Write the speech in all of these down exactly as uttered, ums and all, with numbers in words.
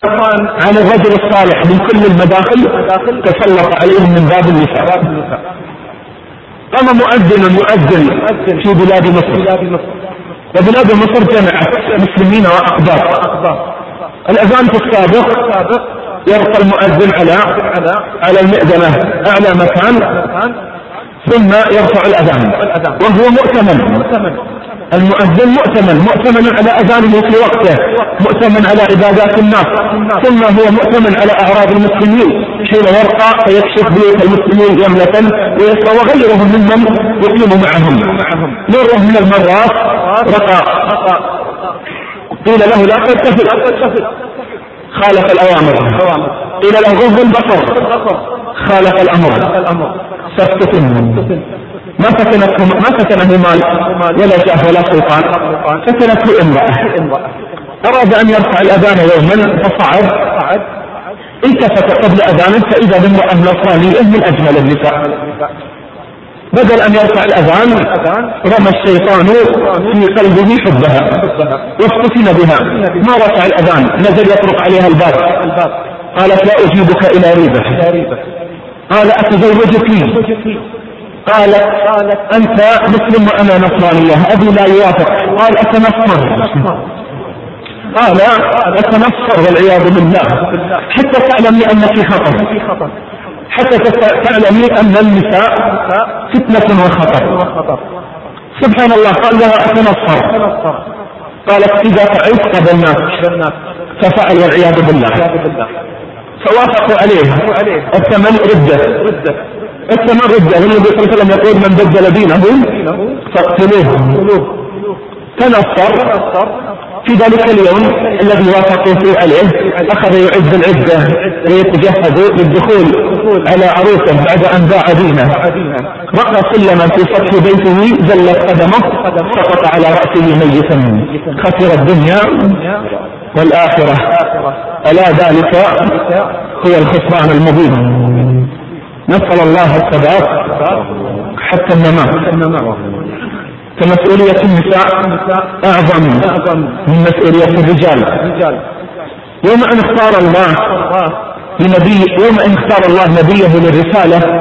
على الرجل الصالح من كل المداخل تسلط عليهم من باب النساء. قام مؤذن يؤذن في بلاد مصر، وبلاد مصر جمعت مسلمين وأقباط. الأذان في السابق يرقى المؤذن على على المئذنة أعلى مكان ثم يرفع الأذان وهو مؤتمن. المؤذن مؤتمن مؤتمن على أذانه في وقته، مؤتمن على عبادات الناس، ثم هو مؤتمن على أعراض المسلمين حين يرقى فيكشف بيوت المسلمين جملة ويسرى وغيرهم ممن يقيم معهم. مرة من المرات رقى قيل له لا ترتفع، خالف الأوامر. قيل له غض البصر، خالف الأمر. سكت ما فتنته ما فتنه مال ولا جاه ولا سلطان، فتنته امرأة. أراد أن يرفع الأذان يوما فصعد، التفت قبل أذانه فإذا بامرأة نصرانية من أجمل النساء. بدل أن يرفع الأذان رمى الشيطان في قلبه حبها وافتتن بها، ما رفع الأذان، نزل يطرق عليها الباب. قالت لا أجيبك إلى ريبة. قال أتزوجك؟ قالت أنت مسلم وأنا نصرانية، أبي لا يوافق. قال أتنصر؟ قال أتنصر والعياذ بالله، حتى تعلمي أنك خطر، حتى تعلمي أن النساء فتنة وخطر. سبحان الله. قال لها أتنصر؟ قالت إذا فعلت قبلناك، ففعل والعياذ بالله. فوافقوا عليه. الثمن ردة، الثمن ردة. والنبي صلى الله عليه وسلم يقول من بدل دينه فاقتلوه. تنصر في ذلك اليوم الذي وافقوا فيه عليه، أخذ يعد العدة ويتجهز للدخول على عروسه بعد أن باع دينه. رقى سلما في سطح بيته، زلت قدمه، سقط على رأسه ميتا، خسر الدنيا والآخرة. ألا ذلك هو الخسران المبين. نسأل الله الثبات حتى النماء. فمسؤولية النساء أعظم من مسؤولية الرجال. يوم أن اختار الله لنبي يوم أن اختار الله نبيه للرسالة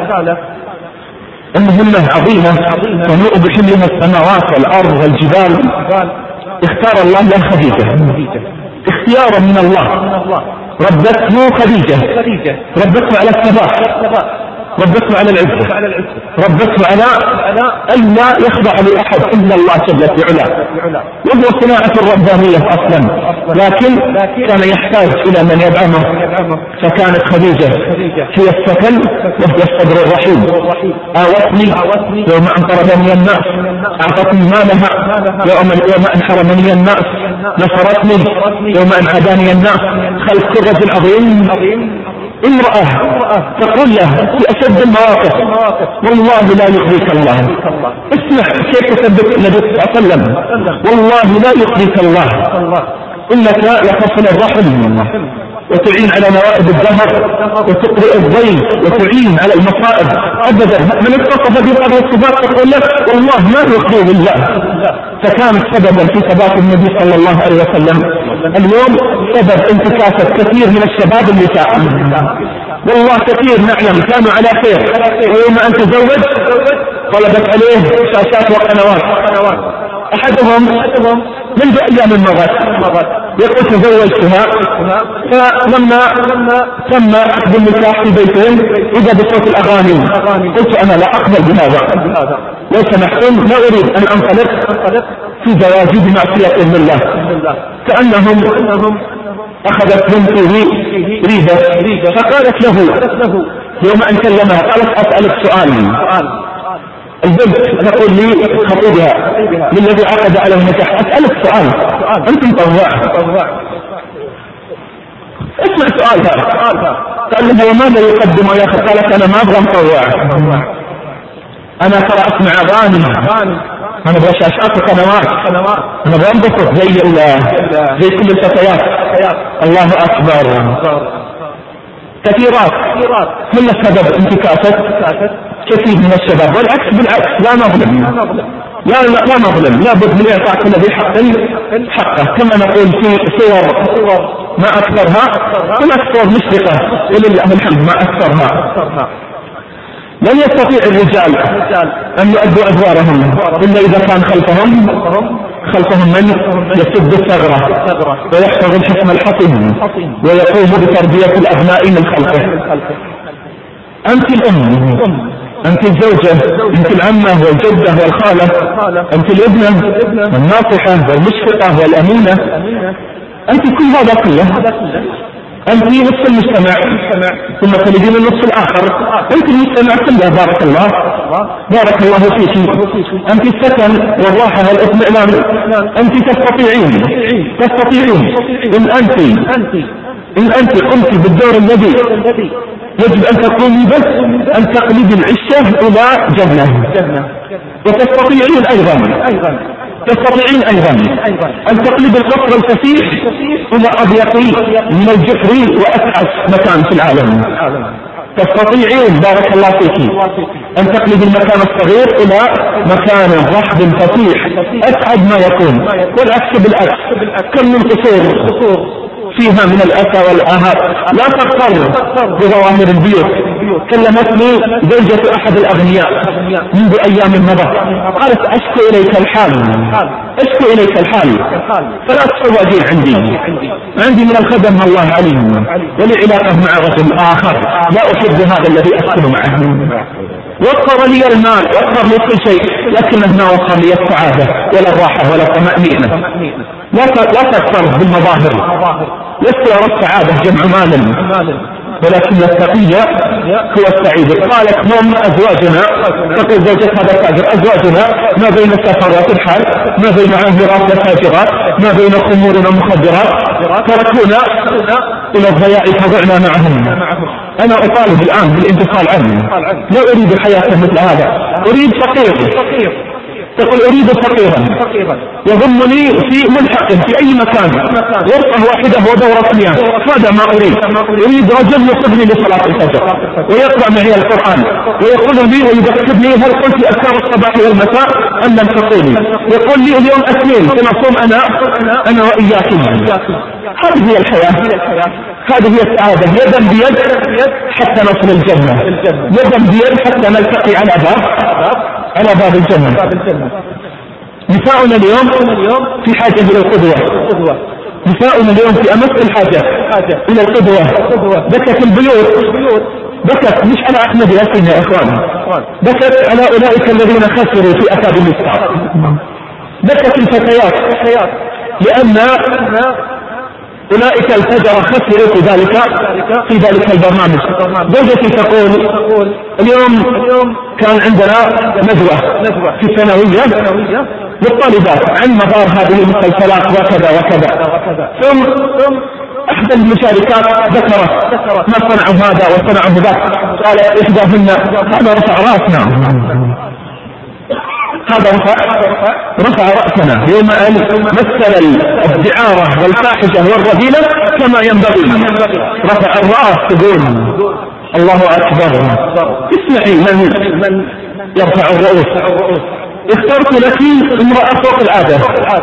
المهمة عظيمة تنوء بحملها السماوات والأرض والجبال، اختار الله له خديجة اختيارا من الله. ربته خديجة، ربته على الثبات، ربته على العزة، ربته على ألا يخضع لأحد إلا الله جل في علاه، وهو صناعة الربانية أصلا، لكن كان يحتاج إلى من يدعمه، فكانت خديجة هي السكن وهي الصدر الرحيم. آوتني يوم أن طردني الناس، أعطتني مالها يوم أن حرمني الناس، نصرتني يوم أن عاداني الناس. خلف الرجل العظيم امرأة تقول له في أشد المواقف والله لا يخزيك الله. اسمع كيف تثبت النبي صلى الله عليه وسلم، والله لا يخزيك الله، إنك لتصل الرحم وتعين على نوائب الدهر وتقرئ الضيف وتعين على المصائب. أبدا من اتصف بهذه الصفات تقول له والله ما يخزيه الله. فكانت سببا في ثبات النبي صلى الله عليه وسلم. اليوم سبب انتكاسة كثير من الشباب النساء، والله كثير نعلم كانوا على خير، ويوم أن تزوج طلبت عليه شاشات وقنوات. أحدهم منذ أيام مضت يقول تزوجتها، فلما تم عقد النكاح في بيتين إذا بصوت الأغاني قلت أنا لا أقبل بهذا، لو سمحتم لا أريد أن أنطلق في زواجي بمعصية من الله. كأنهم أخذت بنته ريبة، فقالت له يوم أن كلمها قالت أسألك سؤال. البنت تقول لي خطيبها للذي عقد على النكاح أسألك سؤال، أنت مطوع، اسمع سؤالها. قال لها وماذا يقدم يا أخي؟ قالت أنا ما أبغى مطوع، أنا ترى أسمع أغاني، أنا أبغى شاشات وقنوات، أنا أبغى أنبسط زي زي كل الفتيات. الله أكبر. كثيرات من السبب انتكاسة كثير من الشباب، والعكس بالعكس لا نظلم، لا لا, لا نظلم، لا بد من إعطاء كل ذي حق حقه. كما نقول في صور ما أكثرها، هناك صور مشرقة ولله الحمد ما أكثرها. لن يستطيع الرجال أن يؤدوا أدوارهم إلا إذا كان خلفهم خلفهم من يسد الثغرة ويحفظ الحكم الحصين ويقوم بتربية الأبناء من خلفه. أنت الأم، أنت الزوجة، أنت العمة والجدة والخالة، أنت الابنة والناصحة والمشفقة والأمينة، أنت كل هذا كله. أنت نصف المجتمع ثم تلدين النصف الآخر، أنت المجتمع كله. بارك الله بارك الله فيك. أنت السكن والراحة والاطمئنان. أنت تستطيعين تستطيعين إن أنت إن أنت قمت بالدور الذي يجب أن تقومي بس أن تقلبي العشة إلى جنة. وتستطيعين أيضا تستطيعين أيضا أن تقلب القصر الفسيح إلى أضيق من الجحر وأسعد مكان في العالم. تستطيعين بارك الله فيك أن تقلب المكان الصغير إلى مكان رحب فسيح أسعد ما يكون، والعكس بالعكس. كم من قصور فيها من الأسى والآهات لا تضطر بظواهر البيوت. كلمتني زوجة أحد الأغنياء منذ أيام مضت، قالت أشكو إليك الحال أشكو إليك الحال فلا تتواجد عندي عندي من الخدم الله عليهم ولي علاقة مع رجل آخر لا أحب هذا الذي أسكن معه. وفر لي المال وفر لي كل شيء، لكنه ما وفر لي السعادة ولا الراحة ولا الطمأنينة. لا لا تكفر بالمظاهر. لست أرى السعادة جمع مال، ولكن التقية هو السعيد. قالت هم أزواجنا، تقول زوجة هذا التاجر، أزواجنا ما بين السفرات الحال، ما بين عاهرات وتاجرات، ما بين خمور ومخدرات، تركونا إلى الضياع فضعنا معهم. أنا أطالب الآن بالانتقال عنه، لا أريد حياة مثل هذا، أريد فقير. تقول أريد فقيرا يضمني في ملحق في أي مكان، غرفة واحدة ودورة مياه، هذا ما أريد. أريد رجل يقودني لصلاة الفجر ويقرأ معي القرآن ويقول لي ويذكرني هل قلت أذكار الصباح والمساء أم لم تقولي، يقول لي اليوم اثنين سنصوم أنا أنا وإياكم. هذه هي الحياة، هذه هي السعادة. يدا بيد حتى نصل الجنة، يدا بيد حتى نلتقي على باب على باب الجنة. نساؤنا اليوم في حاجة إلى القدوة، نساؤنا اليوم في أمس الحاجة إلى القدوة. بكت البيوت، بكت مش على أحمد ياسين يا إخوان، بكت على أولئك الذين خسروا في أكابر الإسلام. بكت الفتيات لأن أولئك الفجر خسروا في ذلك في ذلك البرنامج. زوجتي تقول اليوم كان عندنا ندوة في الثانوية للطالبات عن مدار هذه المسلسلات وكذا وكذا، ثم أحد المشاركات ذكرت ما صنعوا هذا وصنعوا ذاك، قالت إحداهن هذا رفع رأسنا، هذا رفع رفع رأسنا يوم أن مثل الدعارة والفاحشة والرذيلة كما ينبغي، رفع الرأس. تقول الله أكبر. اسمعي من يرفع الرؤوس. اخترت لك امرأة فوق العادة.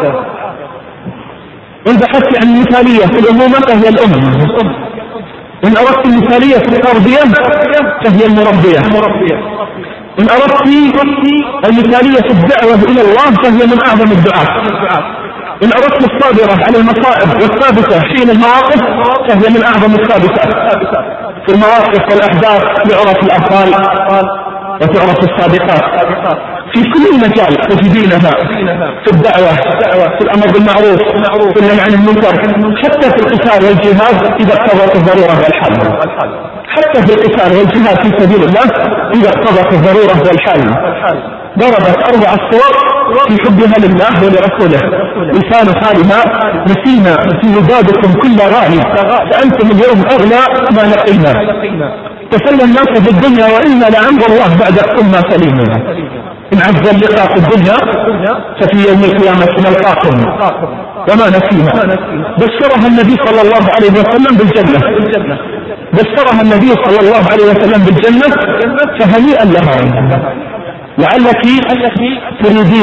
إن بحثت عن مثالية في الأمومة فهي الأم، إن أردت المثالية في التربية فهي المربية، إن أردت المثالية في الدعوة إلى الله فهي من أعظم الدعاء، إن أردت الصابرة على المصائب والثابتة حين المواقف فهي من أعظم الثابتات. في المواقف والأحداث يعرف الأبطال وتعرف السابقات. في كل مجال تجدينها، في الدعوة، في الأمر بالمعروف، في النهي عن المنكر، حتى في القتال والجهاد إذا اقتضت الضرورة والحل، حتى في القتال والجهاد في سبيل الله إذا اقتضت الضرورة والحل. ضربت أربع الصور في حبها لله ولرسوله. لسان حالها نسينا في مزادكم كل غالي فأنتم اليوم أغلى ما لقينا. تسلى الناس في الدنيا وإنا لعمر الله بعدكم ما سلينا. إن عز اللقاء في الدنيا ففي يوم القيامة نلقاكم وما نسينا. بشرها النبي صلى الله عليه وسلم بالجنة، بشرها النبي صلى الله عليه وسلم بالجنة، فهنيئا لها. لعلك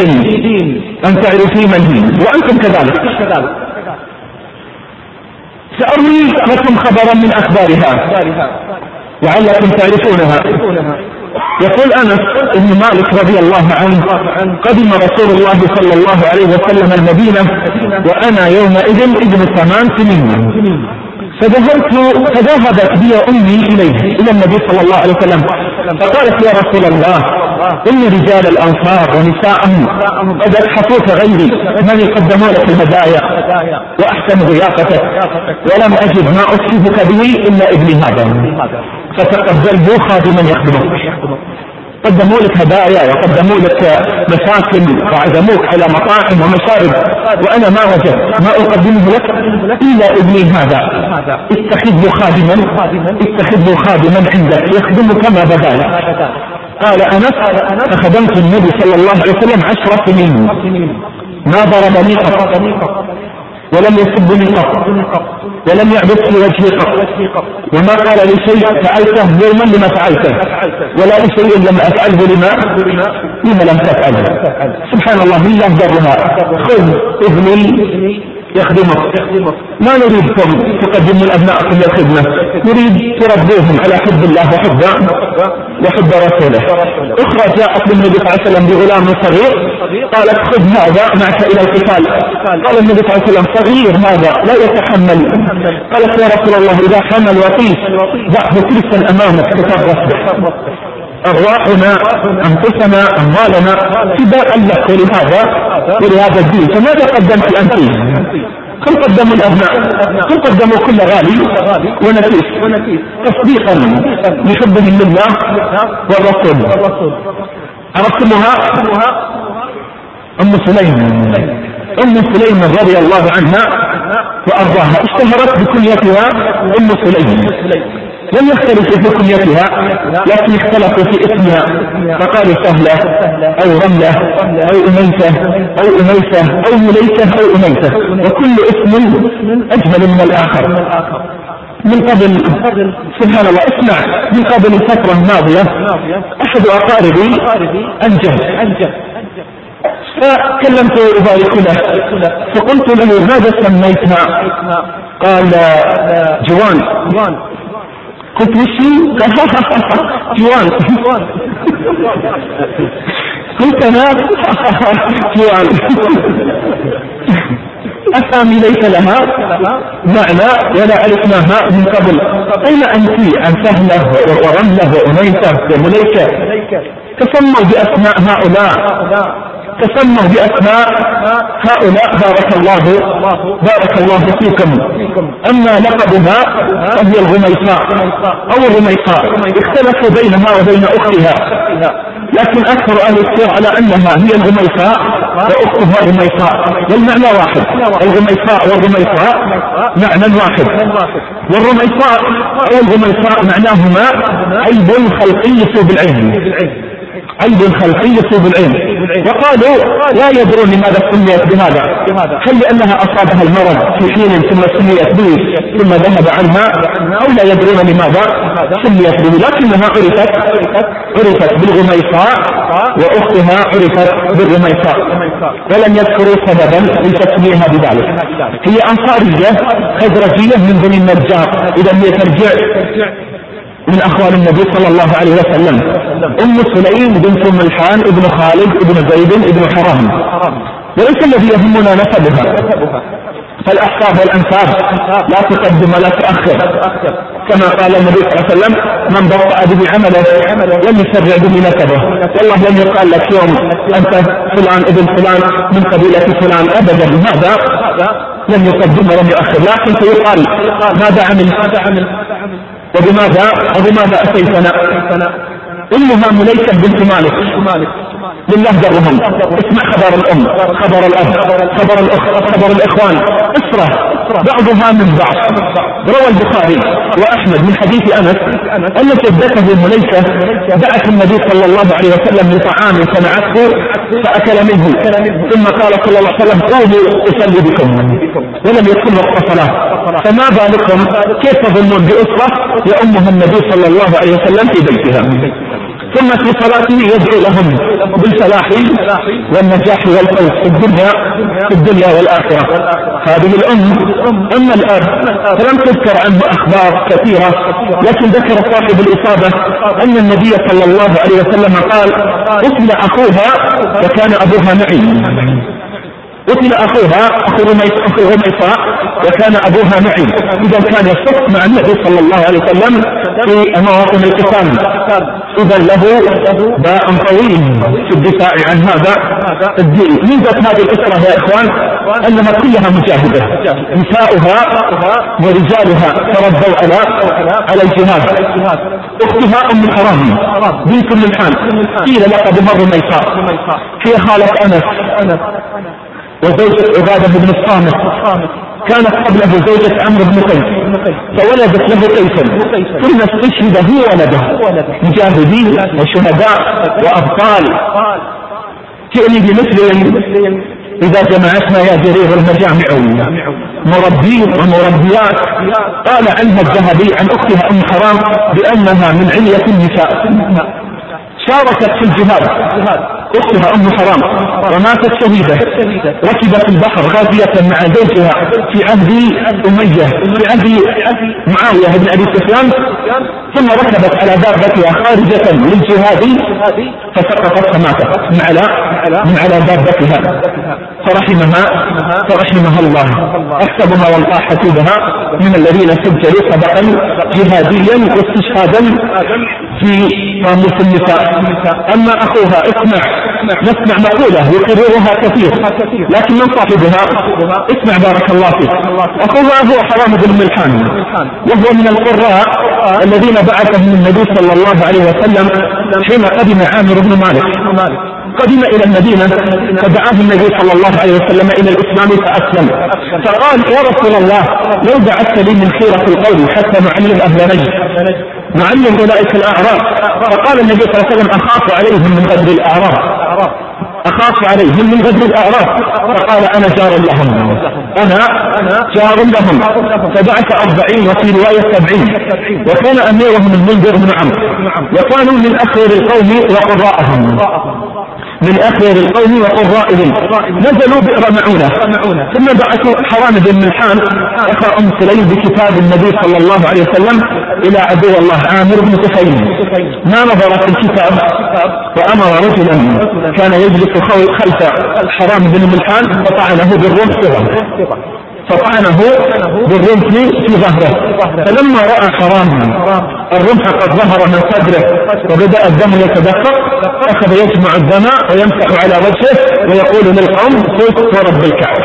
تريدين أن تعرفي من هي وأنتم كذلك. سأروي لكم خبرا من أخبارها لعلكم تعرفونها. يقول أنس بن مالك رضي الله عنه قدم رسول الله صلى الله عليه وسلم المدينة وأنا يومئذ ابن ثمان سنين، فذهبت فذهبت بي أمي إليه إلى النبي صلى الله عليه وسلم فقالت يا رسول الله إن رجال الأنصار ونساءهم قد أبحثوك غيري من يقدمون لك الهدايا وأحسن ضيافتك ولم أجد ما أصيبك به إلا ابني هذا، فتقبله خادما يخدمك. قدموا لك هدايا وقدموا لك مساكن وعزموك على مطاعم ومشارب، وأنا ما وجدت ما أقدمه لك إلا ابني هذا، اتخذ له خادما اتخذ له خادما عندك يخدمك كما بدا. قال أنس فخدمت النبي صلى الله عليه وسلم عشر سنين ما ضربني قط ولم يسبني قط ولم يعبث في وجهي قط، وما قال لي شيء فعلته يوما لما فعلته ولا لشيء لم أفعله لما لما لم تفعله. سبحان الله، لله درها. خذ ابني يخدمك، ما نريدكم تقدموا الأبناءكم للخدمة، نريد تربوهم على حب الله وحب وحب رسوله. أخرى جاءت للنبي صلى الله عليه وسلم بغلام صغير قالت خذ هذا معك إلى القتال. قال النبي صلى الله عليه وسلم صغير هذا لا يتحمل. قالت يا رسول الله إذا حمل وطيس ضعه كرسا أمامك تترس به، أرواحنا أنفسنا أموالنا فداء لك ولهذا ولهذا الدين، فماذا قدمت أنت؟ كم قدموا الأبناء؟ كم قدموا كل غالي ونفيس تصديقا لحبهم لله والرسول. عرفتموها؟ أم سليم أم سليم رضي الله عنها وأرضاها اشتهرت بكنيتها أم سليم، لم يختلفوا في كنيتها لكن اختلفوا في اسمها، فقالوا سهلة أو رملة أو أميسة أو أميسة أو مليسة أو أميسة، وكل اسم أجمل من الآخر. من قبل سبحان الله اسمع، من قبل الفترة الماضية أحد أقاربي أنجب فكلمت أبارك له فقلت له ماذا سميتها؟ قال جوان. قلت وشي؟ جوان. قلت أنا جوان. أسامي ليس لها معنى ولا عرفناها من قبل. أين أنت عن سهلة ورملة وأنيسة ومليكة؟ تسموا بأسماء هؤلاء تسموا بأسماء هؤلاء بارك الله بارك الله فيكم. أما لقبها فهي الغميصاء أو الرميصاء، اختلفوا بينها وبين أختها، لكن أكثر أهل السير على أنها هي الغميصاء وأختها الرميصاء، والمعنى واحد. الغميصاء والرميصاء معنى واحد، والرميصاء أو الغميصاء معناهما عيب خلقي يصيب العين، عيب خلقي يصيب العين. وقالوا لا يدرون لماذا سميت بهذا، هل لأنها أصابها المرض في حين ثم سميت به ثم ذهب عنها، أو لا يدرون لماذا سميت به، لكنها عرفت عرفت بالغميصاء وأختها عرفت بالرميصاء، ولم يذكروا سببا لتسميها بذلك. هي أنصارية خزرجية من بني النجار، إذا هي ترجع من أخوال النبي صلى الله عليه وسلم. أم سليم بنت ملحان ابن خالد ابن زيد ابن حرام، وليس الذي يهمنا نسبها، فالأحساب والأنساب لا تقدم ولا تؤخر، كما قال النبي صلى الله عليه وسلم من بطأ به عمله لم يسرع به نسبه. والله لم يقال لك يوم أنت فلان ابن فلان من قبيلة فلان أبدا، هذا لم يقدم ولم يؤخر، لكن سيقال ماذا عمل وبماذا وبماذا أتيتنا. إنها مليكة بنت مالك لله درهم. اسمع خبر الأم، خبر الأب، خبر الأخ، خبر الإخوان، أسرة بعضها من بعض. روى البخاري وأحمد من حديث أنس أن جدته مليكة دعت النبي صلى الله عليه وسلم لطعام صنعته فأكل منه، ثم قال صلى الله عليه وسلم قوموا أصلي بكم، ولم يكن وقت صلاة. فما بالكم كيف تظنون بأسرة يأمها النبي صلى الله عليه وسلم في بيتها؟ ثم في صلاته يدعو لهم بالفلاح والنجاح والفوز في الدنيا في الدنيا والآخرة. هذه الأم. أما الأب فلم تذكر عنه أخبار كثيرة، لكن ذكر صاحب الإصابة أن النبي صلى الله عليه وسلم قال: قتل أخوها وكان أبوها معي. قتل أخوها أخو غميصاء وكان أبوها معي. إذا كان يصف مع النبي صلى الله عليه وسلم في مواطن القتال، إذا له باء طويل في الدفاع عن هذا الدين. ميزة هذه الأسرة يا إخوان أنها كلها مجاهدة، نساؤها ورجالها تربوا على على الجهاد. أختها أم حرام بنت ملحان قيل لقب مر ميساء، هي خالة أنس وزوجة عبادة بن الصامت، كانت قبله زوجة عمرو بن قيس، فولدت له قيسا، ثم استشهد هو ولده مجاهدين وشهداء وأبطال. تعني بمثل إذا جمعتنا يا جرير المجامع مربين ومربيات. قال عنها الذهبي عن أختها أم حرام بأنها من علية النساء، شاركت في الجهاد أختها أم حرام وماتت شهيدة، ركبت البحر غازية مع زوجها في عهد أمية في عهد معاوية بن أبي سفيان، ثم ركبت على دابتها خارجة للجهاد فسقطت فماتت من على من على دابتها، فرحمها فرحمها الله. أحسبها والله حسيبها من الذين سجلوا سبقا جهاديا واستشهادا في قاموس النساء. أما أخوها اسمع نسمع مقولة يقررها كثير، لكن من صاحبها اسمع بارك الله فيك. أخوها هو حرام بن ملحان، وهو من القراء الذين بعثهم النبي صلى الله عليه وسلم حين قدم عامر بن مالك. قدم إلى المدينة فدعاه النبي صلى الله عليه وسلم إلى الإسلام فأسلم، فقال: يا رسول الله لو بعثت لي من خيرة القوم حتى نعلم أهل نجد، نعلم أولئك الأعراب. فقال النبي صلى الله عليه وسلم: أخاف عليهم من غدر الأعراب، أخاف عليهم من غدر الأعراب. فقال: أنا جار لهم، أنا جار لهم. فبعث أربعين وفي رواية سبعين، وكان أميرهم المنذر بن عمرو، وكانوا من أخير القوم وقراءهم من أخير القوم وقرائهم، نزلوا بئر معونة. ثم بعثوا حرام بن ملحان أخا أم سليم بكتاب النبي صلى الله عليه وسلم إلى عدو الله عامر بن طفيل. ما نظر في الكتاب وأمر رجلا كان يجلس خلف حرام بن ملحان فطعنه بالرمح فطعنه بالرمح في ظهره. فلما رأى حرام الرمح قد ظهر من صدره وبدأ الدم يتدفق، أخذ يجمع الدم ويمسح على وجهه ويقول للقوم: فزت ورب الكعبة.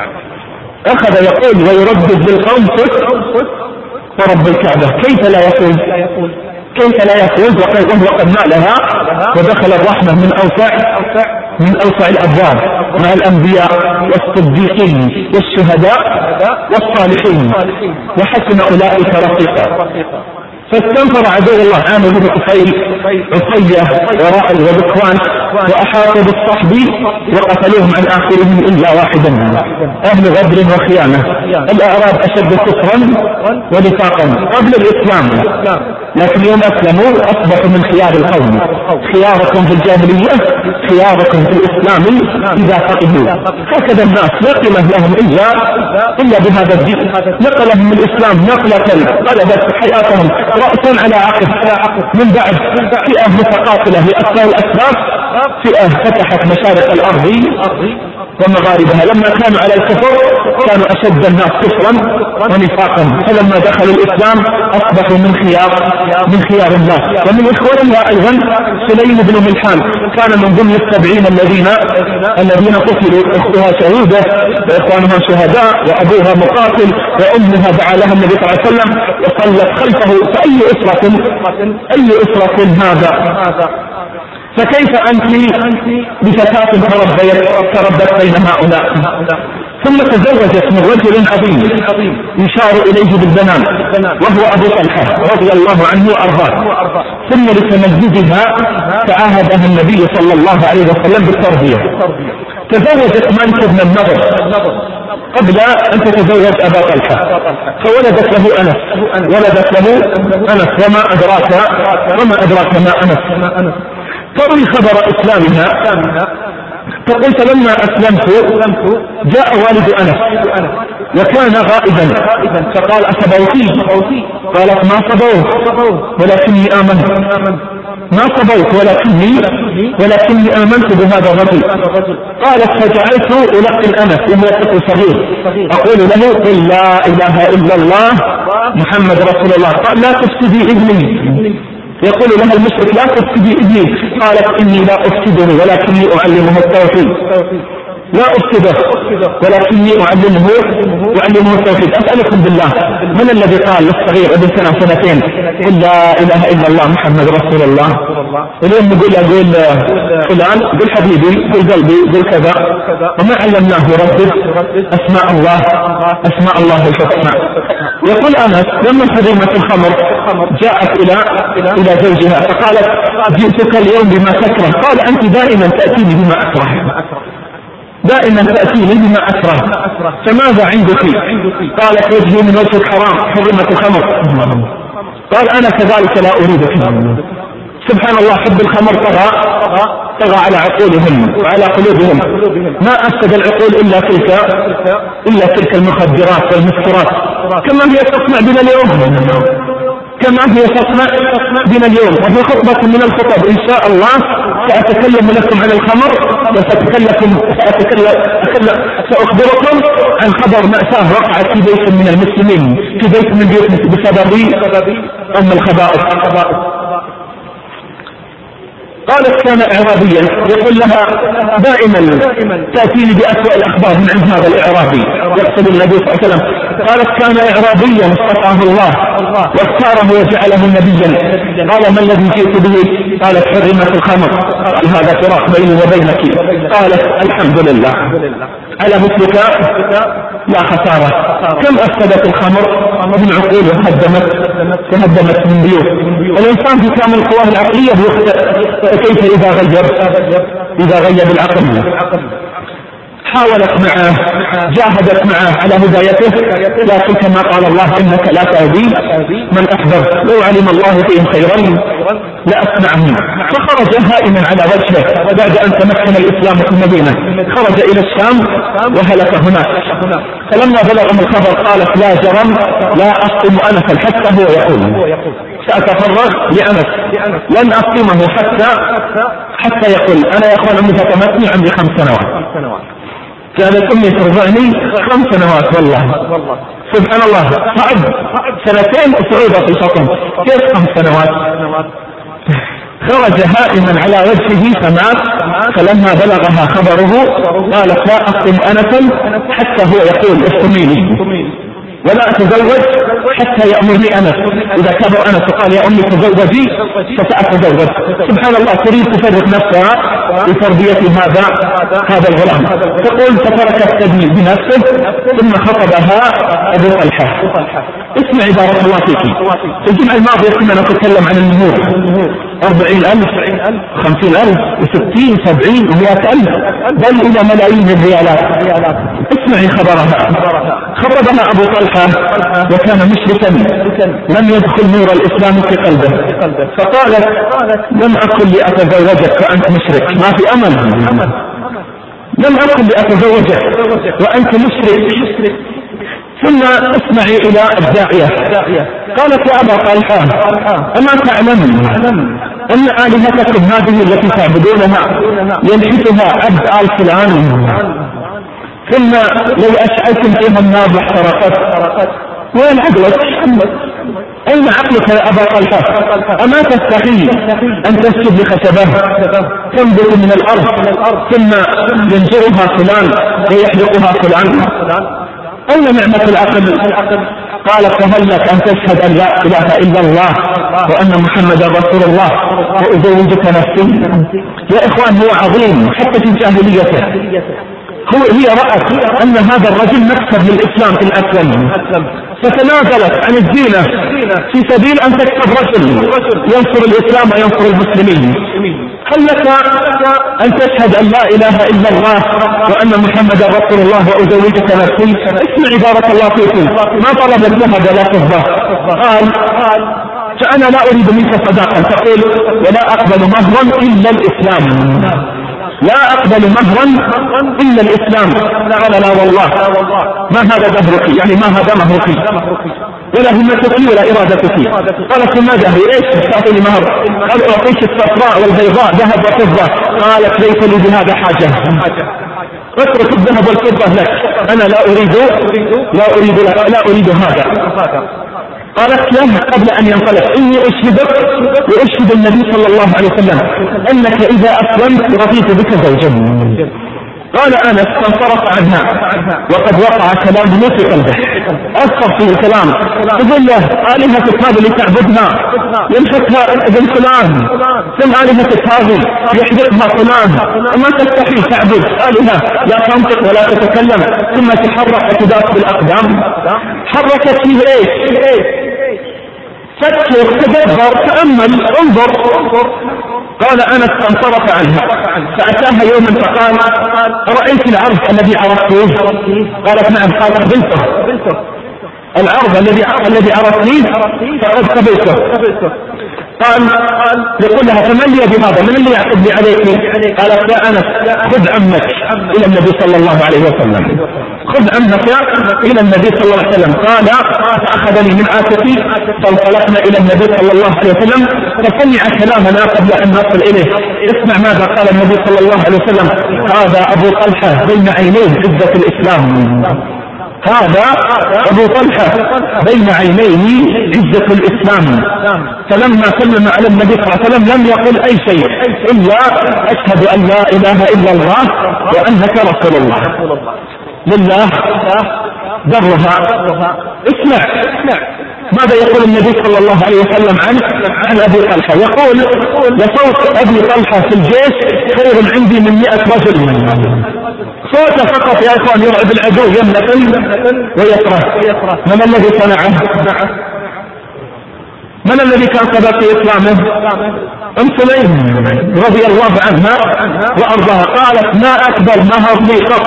أخذ يقول ويردد للقوم: فزت ورب الكعبة. كيف لا يفوز؟ كيف لا يفوز وهو قد نالها ودخل الرحمة من أوسع من أوسع الأبواب مع الأنبياء والصديقين والشهداء والصالحين، وحسن أولئك رفيقا. فاستنفر عدو الله عامر بن طفيل عصية ورائل وذكوان وأحاطوا بالصحب وقتلوهم عن آخرهم إلا واحدا، أهل غدر وخيانة. الأعراب أشد كفرا ونفاقا قبل الإسلام، لكن يوم أسلموا أصبحوا من خيار القوم. خياركم في الجاهلية خياركم في الإسلام إذا فقهوا. هكذا الناس لا قيمة لهم إلا إلا بهذا الدين. نقلهم من الإسلام نقلة قلبت حياتهم رأسا على عقب. من بعد فئة متقاتلة لأسباب الأسباب، فئة فتحت مشارق الأرض ومغاربها. لما كانوا على الكفر كانوا أشد الناس كفرا ونفاقا، فلما دخلوا الإسلام أصبحوا من خيار من خيار الناس. ومن إخوتها أيضا سليم بن ملحان كان من ضمن السبعين الذين الذين قتلوا. أختها شهيدة وإخوانها شهداء وأبوها مقاتل وأمها دعا لها النبي صلى الله عليه وسلم وصلت خلفه. فأي أسرة أي أسرة هذا؟ فكيف أنت بفتاة تربيت تربت بين هؤلاء؟ ثم تزوجت من رجل عظيم يشار إليه بالبنان وهو أبو طلحة رضي الله عنه وأرضاه. ثم لتمزجها تعاهدها النبي صلى الله عليه وسلم بالتربية. تزوجت مالك بن النضر قبل أن تتزوج أبا طلحة، فولدت له أنس، ولدت له أنس. وما أدراك وما أدراك ما أنس. تروي خبر إسلامها، تقول فلما أسلمت جاء والد أنس وكان غائبا، فقال أصبوتي؟ قالت ما صبوت ولكني آمنت، ما صبوت ولكني ولكني آمنت بهذا الرجل. قالت فجعلت ألقي الأنس وهو طفل صغير أقول له قل لا إله إلا الله محمد رسول الله. قال لا تفسدي ابني، يقول لها المشرك لا تفسدي ابني. قالت إني لا أفسده ولكني أعلمه التوحيد، لا أفسده ولكني أعلمه أعلمه التوحيد. أسألكم بالله، من الذي قال للصغير ابن سنة سنتين قل لا إله إلا الله محمد رسول الله؟ اليوم نقول أقول فلان، قل حبيبي، قل قلبي، قل كذا. وما علمناه ردد أسماء الله أسماء الله الحسنى. يقول أنس لما حرمت الخمر جاءت إلى إلى زوجها فقالت جئتك اليوم بما تكره. قال أنت دائما تأتيني بما أكره، دائما تأتيني بما أكره، فماذا عندك؟ قالت وجهي من وجه الحرام، حرمت الخمر. قال أنا كذلك لا أريدك. سبحان الله، حب الخمر طغى طغى على عقولهم وعلى قلوبهم. ما أفسد العقول إلا تلك إلا تلك المخدرات والمسكرات، كما هي تصنع بنا اليوم كما هي تصنع بنا اليوم. وفي خطبة من الخطب إن شاء الله سأتكلم لكم عن الخمر، وسأتكلم سأخبركم عن خبر مأساة وقعت في بيت من المسلمين، في بيت من بيوت بسبب أم الخبائث. قالت كان إعرابيا، يقول لها دائما تأتيني بأسوأ الأخبار من عند هذا الإعرابي، يقصد النبي صلى الله عليه وسلم. قالت كان إعرابيا اصطفاه الله واختاره وجعله نبيا. قال ما الذي جئت به؟ قالت حرمت الخمر. قال هذا فراق بيني وبينك. قالت الحمد لله على مثلك لا خسارة. كم أفسدت الخمر من عقول وهدمت تهدمت من بيوت. الإنسان في كامل القواه العقلية كيف إذا غير إذا غير بالعقل؟ حاولت معه، جاهدت معه على هدايته، لكن كما قال الله إنك لا تهدي من أحببت. لو علم الله فيهم خيرا لأسمعهم. فخرج هائما على وجهه بعد أن تمكن الإسلام في المدينة، خرج إلى الشام وهلك هناك. فلما بلغهم الخبر قالت لا جرم لا أفطم أنسا حتى هو يقول سأتفرغ لأنس، لن أفطمه حتى حتى يقول. أنا يا أخوان أمي فتمتني عندي خمس سنوات، كانت أمي ترضعني خمس سنوات والله. سبحان الله، صعب سنتين صعوبة في الحكم، كيف خمس سنوات؟ خرج هائما على وجهه فمات. فلما بلغها خبره قالت لا أفطم أنسا حتى هو يقول افطميني، ولا أتزوج حتى يأمرني أنس. إذا كبر أنس وقال يا أمي تزوجي فسأتزوج. سبحان الله، تريد تفرق نفسها لتربية هذا هذا الغلام. تقول فتركت تبني بنفسه ثم خطبها أبو طلحة. اسمعي بارك الله فيك، في الجمعة الماضية كنا نتكلم عن النهور، أربعين ألف خمسين ألف وستين سبعين ومئة ألف بل إلى ملايين الريالات. اسمعي خبرها. خطبها أبو طلحة وكان مشركا لم يدخل نور الإسلام في قلبه، فقالت لم أقل لأتزوجك وأنت مشرك، ما في أمل. لم أقل لأتزوجك وأنت مشرك. ثم اسمعي إلى الداعية. قالت يا أبا طلحة أما تعلم أن آلهتكم هذه التي تعبدونها ينحتها عبد آل فلان، ثم لو أشعلتم فيها النار لاحترقت. وين عقلك؟ أين عقلك يا أبا طلحة؟ أما تستحي أن تسجد لخشبة تنبت من الأرض ثم ينجرها فلان ويحرقها فلان؟ أين نعمة العقل؟ قال فهل لك أن تشهد أن لا إله إلا الله وأن محمدا رسول الله وأزوجك نفسي؟ يا إخوان هو عظيم حتى في جاهليته. هو هي رأت أن هذا الرجل مكسب للإسلام في الأسلم، فتنازلت عن الزينة في سبيل أن تكسب رجل ينصر الإسلام وينصر المسلمين. هل لك أن تشهد أن لا إله إلا الله وأن محمدا رسول الله وأزوجك نفسي؟ اسمع بارك الله فيكم، ما طلب الذهب ولا فضة، قال فأنا لا أريد منك صداقا، تقول ولا أقبل مهرا إلا الإسلام، لا أقبل مهرا إلا الإسلام. قال لا والله ما هذا دهرك، يعني ما هذا مهرك ولا همتك ولا إرادتك. قالت ما دهري، ايش تعطيني مهر؟ قال أعطيك الصفراء والبيضاء ذهب وفضة. قالت ليس لي بهذا حاجة، اترك الذهب والفضة لك، أنا لا أريد لا أريد لا, لا أريد هذا. قالت له قبل أن ينطلق إني أشهدك وأشهد النبي صلى الله عليه وسلم أنك إذا أسلمت رضيت بك زوجا. قال أنس فانصرف عنها وقد وقع كلام موت في قلبه، أصف في الكلام، يقول له آلهتك هذه اللي تعبدها يمسكها ابن فلان، ثم آلهتك هذه يحدثها فلان، ما تستحي تعبد آلهة لا تنطق ولا تتكلم ثم تحرك تداس بالأقدام. حركت فيه ايش؟ فكر تدبر تأمل انظر. قال أنس فانصرف عنها، فأتاها يوما فقال أرأيت العرض الذي عرفته؟ قالت نعم. قال قبلته، العرض الذي الذي عرفتني فقد قبلته. قال يقول لها فمن لي بهذا، من اللي يعقد لي عليك؟ قالت يا أنس خذ عمك إلى النبي صلى الله عليه وسلم، خذ عمك إلى النبي صلى الله عليه وسلم. قال فأخذني من عاتقي فانطلقنا إلى النبي صلى الله عليه وسلم فسمع كلامنا قبل أن نصل إليه. اسمع ماذا قال النبي صلى الله عليه وسلم: هذا أبو طلحة بين عينيه عزة الإسلام، هذا أبو طلحة بين عينيه عزة الإسلام. فلما سلم على النبي صلى الله عليه وسلم لم يقل أي شيء إلا أشهد أن لا إله إلا الله وأنك رسول الله. لله درها. اسمع ماذا يقول النبي صلى الله عليه وسلم عن عن أبي طلحة، يقول لصوت أبي طلحة في الجيش خير عندي من مئة رجل. صوته فقط يا إخوان يرعب العدو يملك ويكره. من الذي صنعه؟ من الذي كان سبب في إسلامه؟ أم سليم رضي الله عنها وأرضاها. قالت ما أكبر مهر لي قط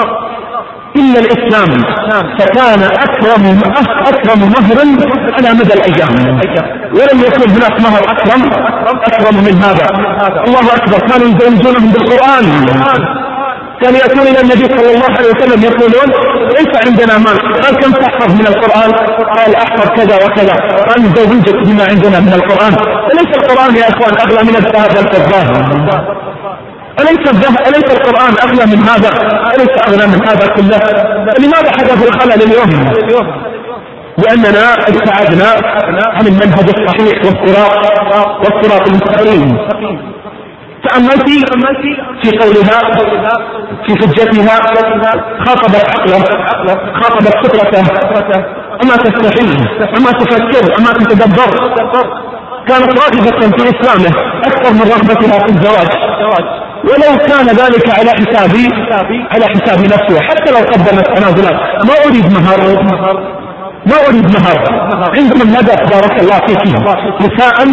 إلا الإسلام، فكان أكرم أكرم مهر على مدى الأيام، ولم يكن هناك مهر أكرم أكرم من هذا. الله أكبر. كانوا يزوجونهم بالقرآن، كانوا يأتون إلى النبي صلى الله عليه وسلم يقولون ليس عندنا مال. قال كم تحفظ من القرآن؟ قال أحفظ كذا وكذا. قال نزوجك بما عندنا من القرآن. أليس القرآن يا إخوان أغلى من الذهب والفضة؟ أليس الذهب أليس القرآن أغلى من هذا؟ أليس أغلى من هذا كله؟ لماذا حدث الخلل اليوم؟ لأننا ابتعدنا عن المنهج الصحيح والصراط والصراط المستقيم. تأملتي في قولها في حجتها، خاطبت عقله، خاطبت فطرته، أما تستحي أما تفكر أما تتدبر. كانت راغبة في إسلامه أكثر من رغبتها في الزواج، ولو كان ذلك على حسابي على حساب نفسه، حتى لو قدمت تنازلات. ما أريد مهر ما أريد مهر عندهم الندى بارك الله فيك، نساء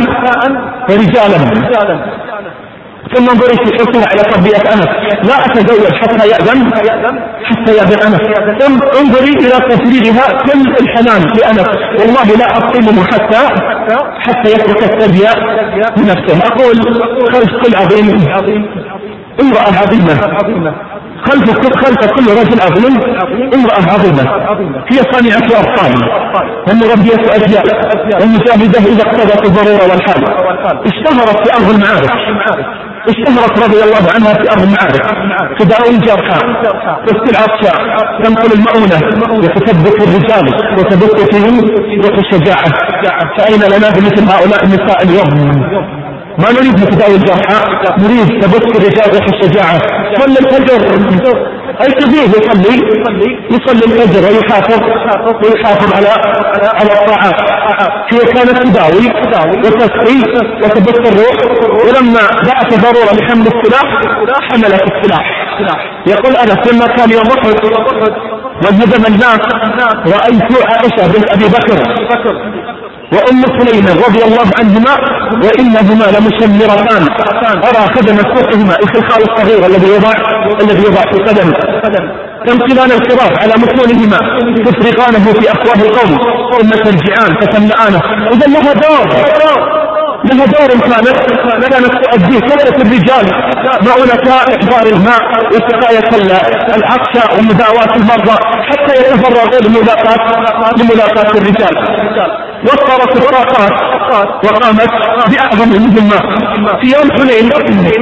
ورجالا. ثم انظري في حكمها على تربية أنس: لا أتزوج حتى يأذن حتى يأذن أنس. ثم انظري إلى تفريغها كل الحنان لأنس: والله لا أقيمه حتى حتى يترك التربية بنفسه. أقول خلف كل عظيم امرأة عظيمة، خلف خلف كل رجل عظيم امرأة عظيمة، هي صانعة أبطال ومربية أجيال ومجاهدة إذا اقتضت الضرورة والحال. اشتهرت في أرض المعارك، اشتهرت رضي الله عنها في أرض المعارك، تداوي الجرحى، تسقي العطشى، تنقل المؤونة، وتثبت الرجال وتبث فيهم روح الشجاعة. فأين لنا بمثل هؤلاء النساء اليوم؟ ما نريد نتداوي الجرحى، نريد تبث الرجال روح الشجاعة. صلي الفجر أي كبير يصلي يصلي الفجر ويحافظ ويحافظ على على الطاعات. هي كانت تداوي وتسقي وتبث الروح، ولما جاءت ضرورة لحمل السلاح حملت السلاح. يقول أنس لما كان يوم أحد وانهزم الناس رأيت عائشة بنت أبي بكر وأم سليم رضي الله عنهما وإنهما لمشمرتان أرى قدم سوقهما الخلخال الصغير الذي يضع الذي يضع في قدم تنقلان الخراف على متونهما تفرقانه في أفواه القوم ثم ترجعان فتملآنه. إذا لها دار لها دور كانت كانت تؤديه كثرة الرجال مؤونة إحضار الماء وسقاية العطش ومداواة المرضى حتى يتفرغوا لملاقاة لملاقاة الرجال. وفرت الطاقات وقامت بأعظم المهمات. في يوم حنين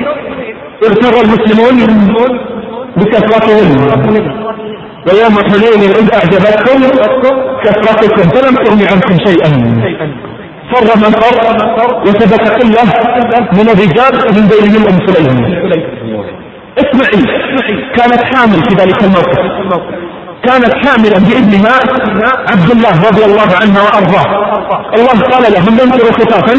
اغتر المسلمون بكثرتهم، ويوم حنين إذ أعجبتكم كثرتكم فلم تغن عنكم شيئا فر من فر وثبت قلة من الرجال من بينهم أم سليم. اسمعي، كانت حامل في ذلك الموقف، كانت حاملا بابنها عبد الله رضي الله عنه وأرضاه. الله قال لهم انفروا خفافا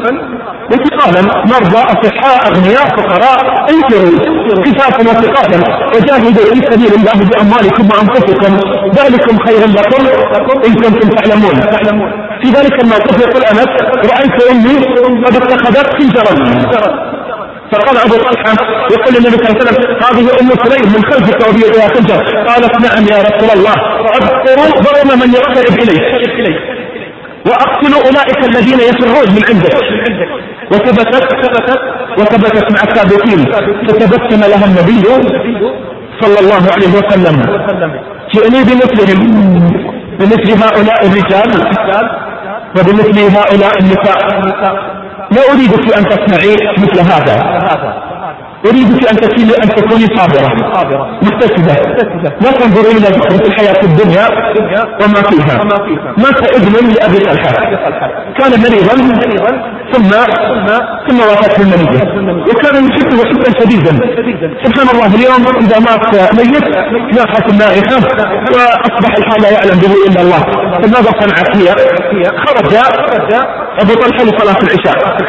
وثقالا مرضى أصحاء أغنياء فقراء انفروا خفافا وثقالا وجاهدوا في سبيل الله بأموالكم وأنفسكم ذلكم خير لكم إن كنتم تعلمون. في ذلك الموقف يقول أنس رأيت أمي قد اتخذت خنجرا، فقال أبو طلحة يقول النبي صلى الله عليه وسلم هذه أم سليم من خلفك وبيدها خنجر. قالت نعم يا رسول الله، أبصروا ضرم من يقترب إليك وأقتل أولئك الذين يفرون من عندك. وثبتت وثبتت مع الثابتين فتبسم لها النبي صلى الله عليه وسلم جئني بمثلهم، بمثل هؤلاء الرجال وبمثل هؤلاء النساء. لا أريدك أن تصنعي مثل هذا، أريدك أن تكوني أن تكوني صابرة مقتصدة، لا تنظري إلى زخرف الحياة الدنيا وما فيها. مات ابن لأبي طلحة كان مريضا ثم ثم وفاته المنية وكان يحبه حبا شديدا. سبحان الله اليوم إذا مات ميت ناحت النائحة وأصبح الحال لا يعلم به إلا الله. فماذا صنعت هي؟ خرج أبو طلحة لصلاة العشاء.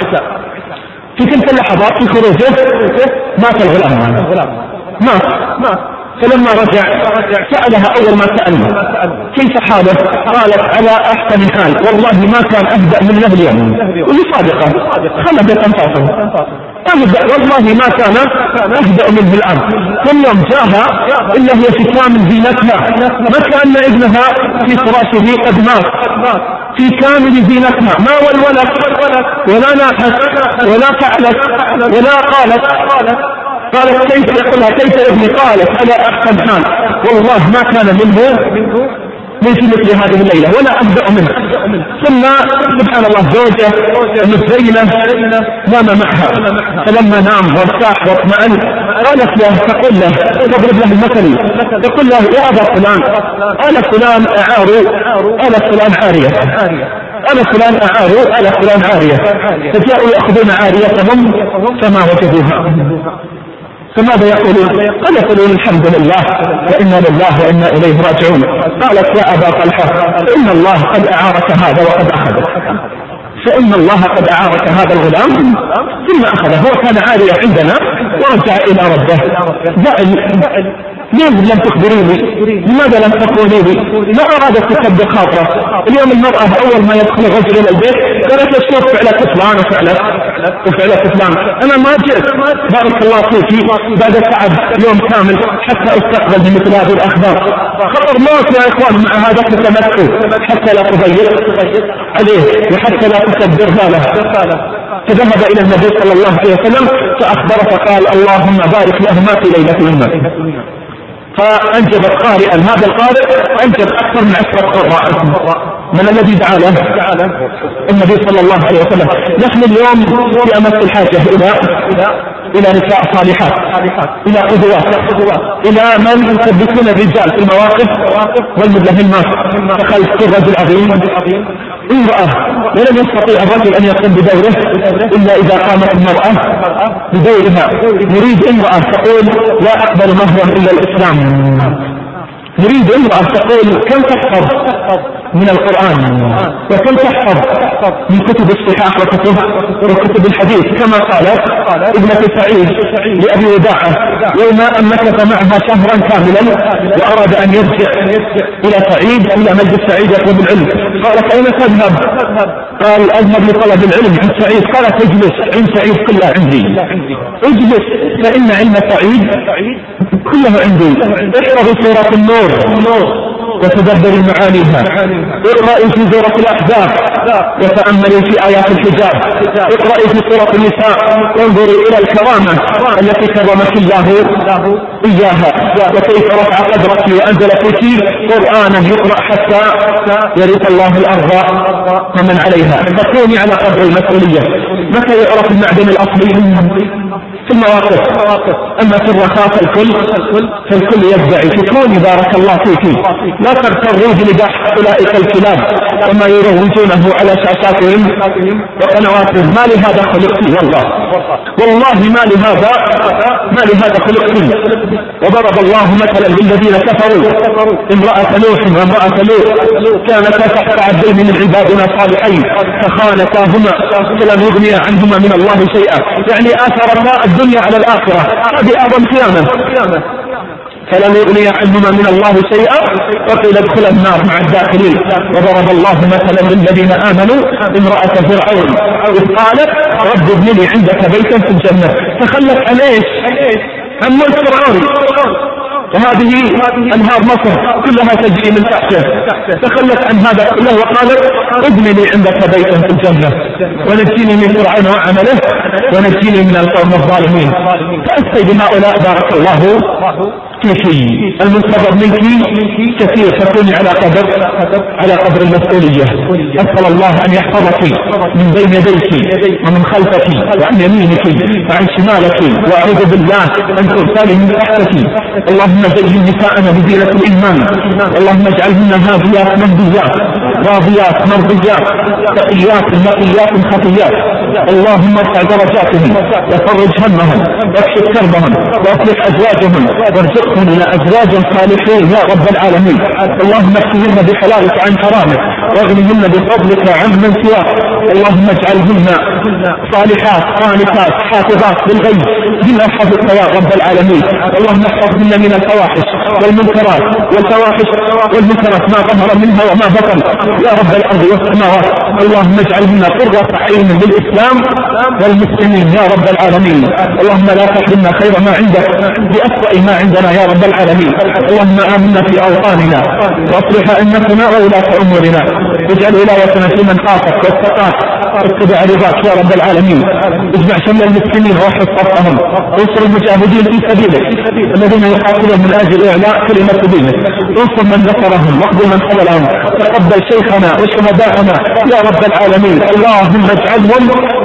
في تلك اللحظات في خروجه مات الغلام مات مات فلما رجع سألها أول ما سألنا كيف حالك؟ قالت على أحسن حال، والله ما كان أهدأ من له اليوم. وهي صادقة خلدت أنفاسه، أهدأ والله ما كان أهدأ منه الآن. كل يوم جاءها إلا هي في كامل زينتها، ما كأن ابنها في فراشه قد مات في كامل زينتها، ما ولولت ولا ناحت ولا فعلت ولا قالت. قالت كيف؟ يقولها كيف ابني؟ قالت على أحسن حال، والله ما كان منه من في مثل هذه الليلة ولا أبدأ منه. ثم سبحان الله زوجة مزينة نام معها، فلما نام وارتاح واطمأن قالت له تقول له تضرب له المثل تقول له يا أبا فلان أنا فلان أعار أنا فلان عارية أنا فلان أعار أنا فلان عارية. فجاءوا يأخذون عاريتهم فما وجدوها. فماذا يقولون؟ قال يقولون الحمد لله وإنا لله وإنا إليه راجعون. قالت يا أبا طلحة إن الله قد أعارك هذا وقد أخذه، فإن الله قد أعارك هذا الغلام ثم أخذه. هو كان عارية عندنا ورجع إلى ربه. زعل لماذا لم تخبريني؟ لماذا لم تقولي لي؟ ما أرادت تكبر خاطره. اليوم المرأة أول ما يدخل الرجل إلى البيت قالت اشوف فعلة فلان وفعلة وفعلة فلان. أنا ما جئت بارك الله فيك بعد تعب يوم كامل حتى استقبل بمثل هذه الأخبار. خطر موت يا إخوان مع هذا التمسك حتى لا تضيق عليه وحتى لا تكبر باله. فذهب إلى النبي صلى الله عليه وسلم فأخبره فقال اللهم بارك لهما في ليلتهما. فأنجبت قارئا، هذا القارئ أنجب أكثر من عشرة قراء. من الذي دعا له؟ النبي صلى الله عليه وسلم. نحن اليوم في أمس الحاجة إلى إلى نساء صالحات، إلى قدوات، إلى من يثبتون الرجال في المواقف والمدلهمات. تخيل الرجل عظيم امرأة ولم يستطيع الرجل أن يقوم بدوره إلا إذا قامت المرأة بدورها. نريد امرأة تقول لا أقبل مهرا إلا الإسلام. نريد امرأة تقول كم تحفظ من القرآن، وكم تحفظ من كتب الصحاح وكتب وكتب الحديث، كما قالت ابنة سعيد لأبي وداعة يوم أن مكث معها شهرا كاملا وأراد أن يرجع إلى سعيد إلى مجلس سعيد يطلب العلم، قالت أين تذهب؟ قال أذهب لطلب العلم عند سعيد. قالت اجلس عند سعيد كلها عندي، اجلس فإن علم سعيد كله عندي. اقرأ سورة النور وتدبري معانيها، اقرأي في سورة الأحزاب وتأملي في آيات الحجاب، اقرأي في سورة النساء وانظري إلى الكرامة التي كرمك الله إياها، وكيف رفع قدرك وأنزل فيك قرآنا يقرأ حتى يرث الله الأرض ومن عليها. فكوني على قدر المسؤولية. متى يعرف المعدن الأصلي؟ في المواقف. أما في الرخاء فالكل فالكل يدعي. فكوني بارك الله فيك لا تغتروا بلباس أولئك الكلاب وما يروجونه على شاشاتهم وقنواتهم. ما لهذا خلقتي؟ والله والله ما لهذا ما لهذا خلقتي. وضرب الله مثلا للذين كفروا امرأة نوح وامرأة لوط كانتا تحت عبدين من عبادنا صالحين فخانتاهما فلم يغنيا عنهما من الله شيئا، يعني آثرتا الدنيا على الآخرة. هذه أعظم خيانة. فلم يغني عنهما من الله شيئا وقيل ادخلا النار مع الداخلين. وضرب الله مثلا للذين آمنوا امرأة فرعون إذ قالت رب ابن لي عندك بيتا في الجنة. تخلت عن ايش؟ عن ملك فرعون، وهذه أنهار مصر كلها تجري من تحته. تخلت عن هذا كله وقالت ابن لي عندك بيتا في الجنة ونجيني من فرعون وعمله ونجيني من القوم الظالمين. فأسقي بهؤلاء بارك الله كيفي. المنتظر منك كثير، فكوني على قدر على قدر المسؤولية. أسأل الله أن يحفظك من بين يديك ومن خلفك وعن يمينك وعن شمالك، وأعوذ بالله أن تغتالي من تحتك. اللهم زين نساءنا بزينة الإيمان، اللهم اجعلهن هاديات مهديات راضيات مرضيات تقيات نقيات خفيات. اللهم ارفع درجاتهم وفرج همهم واكشف كربهم واصلح أزواجهم وارزقهم إلى أزواج صالحين يا رب العالمين. اللهم اكفهن بحلالك عن حرامك واغنهن بفضلك عن من سواك. اللهم اجعلهن صالحات قانتات حافظات بالغيب بما حفظك يا رب العالمين. اللهم احفظهن من الفواحش والمنكرات والفواحش والمنكرات ما ظهر منها وما بطن يا رب الأرض والسماوات. اللهم اجعلهن قرة عين للإسلام والمسلمين يا رب العالمين. اللهم لا تحرمنا خير ما عندك بأسوأ ما عندنا يا رب العالمين. اللهم آمنا في أوطاننا واصلح أئمتنا وولاة أمورنا، واجعل ولايتنا في من خافك واتقاك واتبع رضاك يا رب العالمين. اجمع شمل المسلمين ووحد صفهم، وانصر المجاهدين في سبيلك الذين يقاتلون من أجل إعلاء كلمة دينك، انصر من ذكرهم واخذل من خذلهم. تقبل شيخنا وشهداءنا يا رب العالمين. اللهم اجعلهم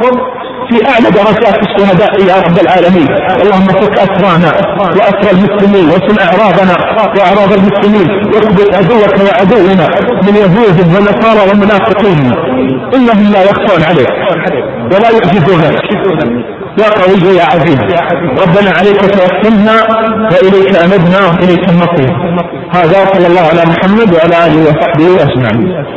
في أعلى درجات الشهداء يا رب العالمين. اللهم فك أسرانا وأسرى المسلمين وسن أعراضنا وأعراض المسلمين، واثبت عدوك وعدونا من يهود ونصارى ومنافقين، إنهم لا يخفون عليك ولا يعجزونك يا قوي يا عزيز. ربنا عليك توكلنا وإليك أمدنا وإليك المصير. هذا صلى الله على محمد وعلى آله وصحبه أجمعين.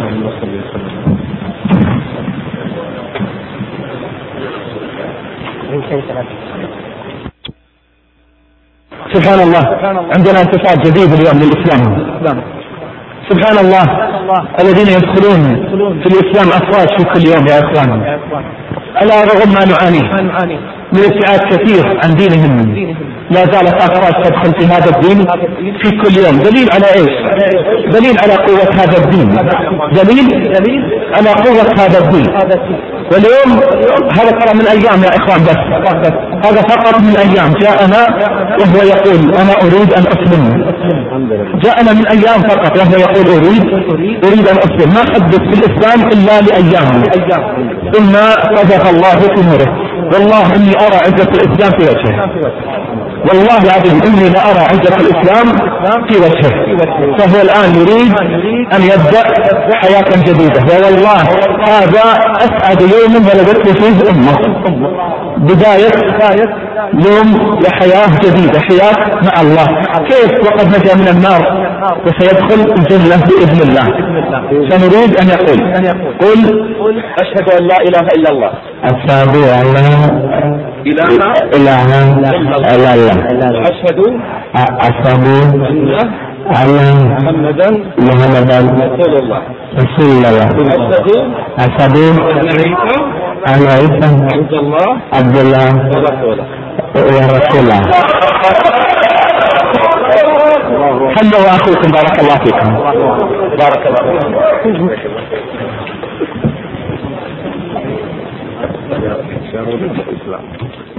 سبحان الله، عندنا انتصار جديد اليوم للإسلام. سبحان الله، الذين يدخلون في الإسلام أفواج في كل يوم يا إخواننا، على رغم ما نعانيه من ابتعاد كثير عن دينهم لا زالت أفواج تدخل في هذا الدين في كل يوم. دليل على إيش؟ دليل على قوة هذا الدين، دليل على قوة هذا الدين. واليوم هذا ترى من أيام يا إخوان، بس هذا فقط من أيام جاءنا وهو يقول أنا أريد أن أسلم. جاءنا من أيام فقط وهو يقول أريد أريد أن أسلم. ما حدث في الإسلام إلا لأيام، إما قذف الله في نوره. والله إني أرى عزة الإسلام في وجهه، والله العظيم إني لأرى عزة الإسلام في وجهه. فهو الآن يريد أن يبدأ حياة جديدة، والله هذا أسعد يوم ولدته فيه أمه، بداية يوم لحياة جديدة، حياة مع الله. كيف وقد نجا من النار وسيدخل الجنة بإذن الله. سنريد أن يقول قل أشهد أن لا إله إلا الله. أشهد أن لا إله إلا الله. أشهد أشهد أن محمدا محمدا رسول الله. رسول الله. أشهد أن عيسى عبد الله عبد الله ورسوله. ورسوله. حلوا أخوكم بارك الله فيكم. بارك الله فيكم.